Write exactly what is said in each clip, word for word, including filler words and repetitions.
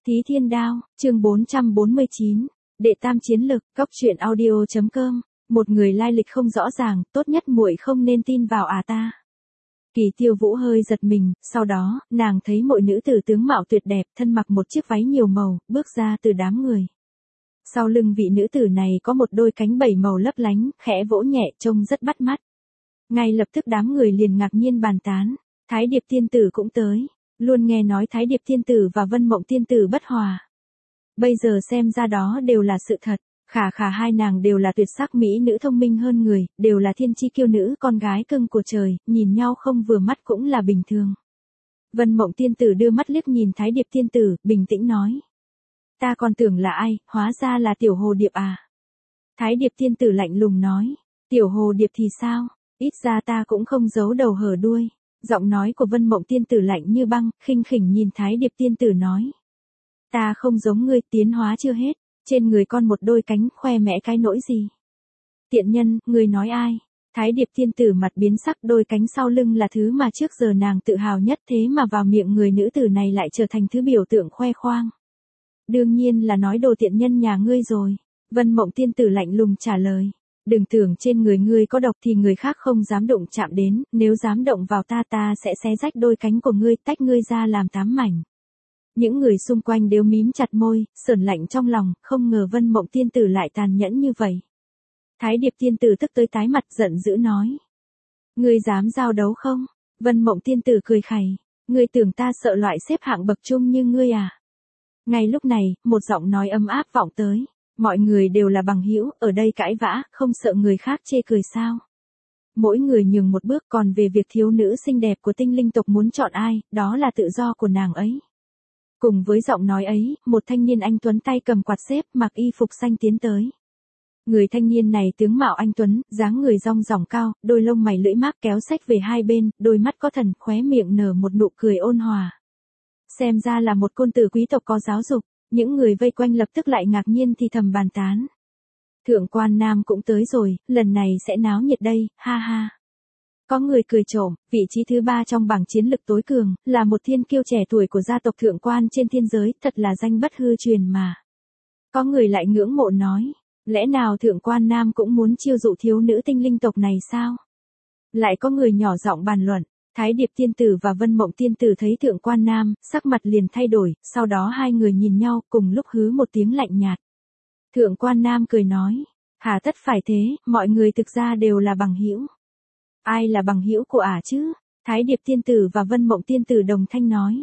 Thí Thiên Đao, chương bốn trăm bốn mươi chín, Đệ Tam Chiến Lực, Cóc truyện audio chấm com, một người lai lịch không rõ ràng, tốt nhất muội không nên tin vào à ta. Kỳ Tiêu Vũ hơi giật mình, sau đó, nàng thấy một nữ tử tướng mạo tuyệt đẹp, thân mặc một chiếc váy nhiều màu, bước ra từ đám người. Sau lưng vị nữ tử này có một đôi cánh bảy màu lấp lánh, khẽ vỗ nhẹ trông rất bắt mắt. Ngay lập tức đám người liền ngạc nhiên bàn tán, Thái Điệp tiên tử cũng tới. Luôn nghe nói Thái Điệp tiên tử và Vân Mộng tiên tử bất hòa. Bây giờ xem ra đó đều là sự thật, khả khả hai nàng đều là tuyệt sắc mỹ nữ thông minh hơn người, đều là thiên chi kiêu nữ con gái cưng của trời, nhìn nhau không vừa mắt cũng là bình thường. Vân Mộng tiên tử đưa mắt liếc nhìn Thái Điệp tiên tử, bình tĩnh nói. Ta còn tưởng là ai, hóa ra là Tiểu Hồ Điệp à. Thái Điệp tiên tử lạnh lùng nói, Tiểu Hồ Điệp thì sao, ít ra ta cũng không giấu đầu hở đuôi. Giọng nói của Vân Mộng tiên tử lạnh như băng, khinh khỉnh nhìn Thái Điệp tiên tử nói. Ta không giống ngươi, tiến hóa chưa hết, trên người con một đôi cánh, khoe mẽ cái nỗi gì. Tiện nhân, ngươi nói ai? Thái Điệp tiên tử mặt biến sắc, đôi cánh sau lưng là thứ mà trước giờ nàng tự hào nhất, thế mà vào miệng người nữ tử này lại trở thành thứ biểu tượng khoe khoang. Đương nhiên là nói đồ tiện nhân nhà ngươi rồi. Vân Mộng tiên tử lạnh lùng trả lời. Đừng tưởng trên người ngươi có độc thì người khác không dám động chạm đến, nếu dám động vào ta ta sẽ xé rách đôi cánh của ngươi, tách ngươi ra làm tám mảnh. Những người xung quanh đều mím chặt môi, sởn lạnh trong lòng, không ngờ Vân Mộng tiên tử lại tàn nhẫn như vậy. Thái Điệp tiên tử tức tới tái mặt giận dữ nói. Ngươi dám giao đấu không? Vân Mộng tiên tử cười khẩy. Ngươi tưởng ta sợ loại xếp hạng bậc trung như ngươi à? Ngay lúc này, một giọng nói ấm áp vọng tới. Mọi người đều là bằng hữu, ở đây cãi vã, không sợ người khác chê cười sao. Mỗi người nhường một bước, còn về việc thiếu nữ xinh đẹp của tinh linh tộc muốn chọn ai, đó là tự do của nàng ấy. Cùng với giọng nói ấy, một thanh niên anh tuấn tay cầm quạt xếp, mặc y phục xanh tiến tới. Người thanh niên này tướng mạo anh tuấn, dáng người rong ròng cao, đôi lông mày lưỡi mác kéo sách về hai bên, đôi mắt có thần, khóe miệng nở một nụ cười ôn hòa. Xem ra là một côn tử quý tộc có giáo dục. Những người vây quanh lập tức lại ngạc nhiên thì thầm bàn tán. Thượng quan Nam cũng tới rồi, lần này sẽ náo nhiệt đây, ha ha. Có người cười trộm, vị trí thứ ba trong bảng chiến lực tối cường, là một thiên kiêu trẻ tuổi của gia tộc thượng quan trên thiên giới, thật là danh bất hư truyền mà. Có người lại ngưỡng mộ nói, lẽ nào thượng quan Nam cũng muốn chiêu dụ thiếu nữ tinh linh tộc này sao? Lại có người nhỏ giọng bàn luận. Thái Điệp tiên tử và Vân Mộng tiên tử thấy thượng quan Nam, sắc mặt liền thay đổi, sau đó hai người nhìn nhau, cùng lúc hứ một tiếng lạnh nhạt. Thượng quan Nam cười nói, hà tất phải thế, mọi người thực ra đều là bằng hữu. Ai là bằng hữu của ả chứ? Thái Điệp tiên tử và Vân Mộng tiên tử đồng thanh nói.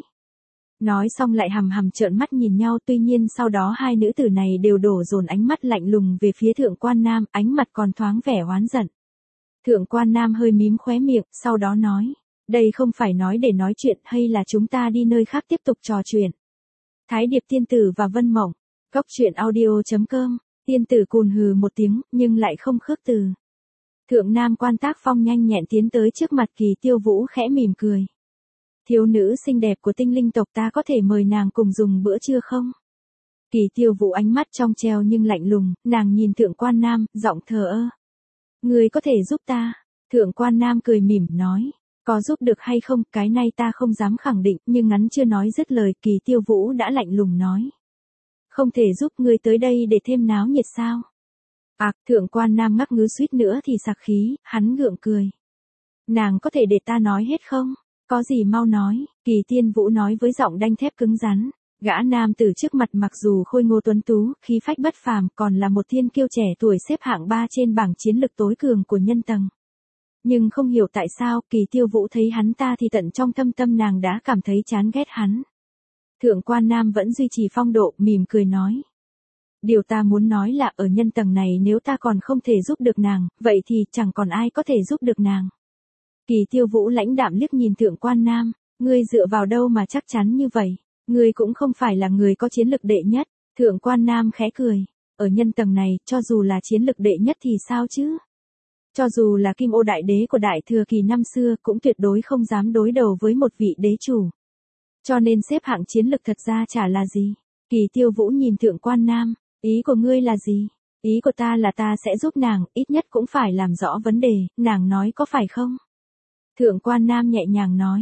Nói xong lại hằm hằm trợn mắt nhìn nhau, tuy nhiên sau đó hai nữ tử này đều đổ dồn ánh mắt lạnh lùng về phía thượng quan Nam, ánh mặt còn thoáng vẻ oán giận. Thượng quan Nam hơi mím khóe miệng, sau đó nói. Đây không phải nói để nói chuyện hay là chúng ta đi nơi khác tiếp tục trò chuyện. Thái Điệp tiên tử và Vân Mộng, Cóc truyện audio chấm com, tiên tử cùn hừ một tiếng, nhưng lại không khước từ. Thượng Nam Quan Tác Phong nhanh nhẹn tiến tới trước mặt Kỳ Tiêu Vũ khẽ mỉm cười. Thiếu nữ xinh đẹp của tinh linh tộc, ta có thể mời nàng cùng dùng bữa trưa không? Kỳ Tiêu Vũ ánh mắt trong treo nhưng lạnh lùng, nàng nhìn Thượng quan Nam, giọng thờ ơ. Người có thể giúp ta? Thượng quan Nam cười mỉm nói. Có giúp được hay không, cái này ta không dám khẳng định, nhưng ngắn chưa nói dứt lời, Kỳ Tiêu Vũ đã lạnh lùng nói. Không thể giúp, ngươi tới đây để thêm náo nhiệt sao? À, thượng quan Nam ngắc ngứ suýt nữa thì sặc khí, hắn gượng cười. Nàng có thể để ta nói hết không? Có gì mau nói, Kỳ Tiên Vũ nói với giọng đanh thép cứng rắn. Gã nam từ trước mặt mặc dù khôi ngô tuấn tú, khí phách bất phàm, còn là một thiên kiêu trẻ tuổi xếp hạng ba trên bảng chiến lực tối cường của nhân tầng. Nhưng không hiểu tại sao, Kỳ Tiêu Vũ thấy hắn ta thì tận trong thâm tâm nàng đã cảm thấy chán ghét hắn. Thượng quan Nam vẫn duy trì phong độ, mỉm cười nói. Điều ta muốn nói là ở nhân tầng này nếu ta còn không thể giúp được nàng, vậy thì chẳng còn ai có thể giúp được nàng. Kỳ Tiêu Vũ lãnh đạm liếc nhìn thượng quan Nam, ngươi dựa vào đâu mà chắc chắn như vậy, ngươi cũng không phải là người có chiến lực đệ nhất. Thượng quan Nam khẽ cười, ở nhân tầng này, cho dù là chiến lực đệ nhất thì sao chứ? Cho dù là Kim Ô Đại Đế của Đại Thừa Kỳ năm xưa cũng tuyệt đối không dám đối đầu với một vị đế chủ. Cho nên xếp hạng chiến lực thật ra chả là gì. Kỳ Tiêu Vũ nhìn thượng quan Nam, ý của ngươi là gì? Ý của ta là ta sẽ giúp nàng, ít nhất cũng phải làm rõ vấn đề, nàng nói có phải không? Thượng quan Nam nhẹ nhàng nói,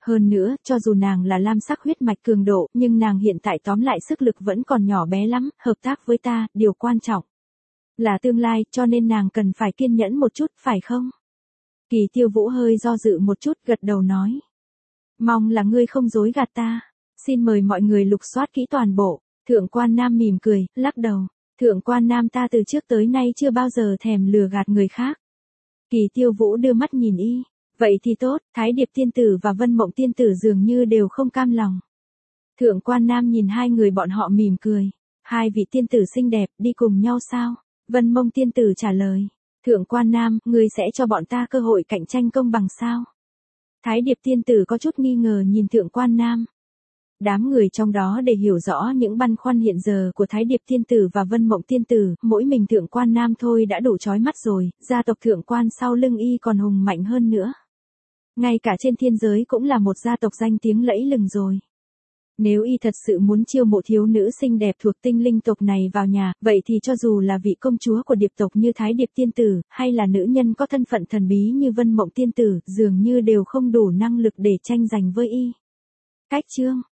Hơn nữa, cho dù nàng là lam sắc huyết mạch cường độ, nhưng nàng hiện tại tóm lại sức lực vẫn còn nhỏ bé lắm, hợp tác với ta, điều quan trọng là tương lai, cho nên nàng cần phải kiên nhẫn một chút, phải không? Kỳ Tiêu Vũ hơi do dự một chút, gật đầu nói. Mong là ngươi không dối gạt ta. Xin mời mọi người lục soát kỹ toàn bộ. Thượng quan Nam mỉm cười, lắc đầu. Thượng quan Nam ta từ trước tới nay chưa bao giờ thèm lừa gạt người khác. Kỳ Tiêu Vũ đưa mắt nhìn y. Vậy thì tốt, Thái Điệp tiên tử và Vân Mộng tiên tử dường như đều không cam lòng. Thượng quan Nam nhìn hai người bọn họ mỉm cười. Hai vị tiên tử xinh đẹp, đi cùng nhau sao? Vân Mộng tiên tử trả lời. Thượng quan Nam, ngươi sẽ cho bọn ta cơ hội cạnh tranh công bằng sao? Thái Điệp tiên tử có chút nghi ngờ nhìn Thượng quan Nam. Đám người trong đó để hiểu rõ những băn khoăn hiện giờ của Thái Điệp tiên tử và Vân Mộng tiên tử, mỗi mình Thượng quan Nam thôi đã đủ chói mắt rồi, gia tộc Thượng quan sau lưng y còn hùng mạnh hơn nữa. Ngay cả trên thiên giới cũng là một gia tộc danh tiếng lẫy lừng rồi. Nếu y thật sự muốn chiêu mộ thiếu nữ xinh đẹp thuộc tinh linh tộc này vào nhà, vậy thì cho dù là vị công chúa của điệp tộc như Thái Điệp tiên tử, hay là nữ nhân có thân phận thần bí như Vân Mộng tiên tử, dường như đều không đủ năng lực để tranh giành với y. Cách chương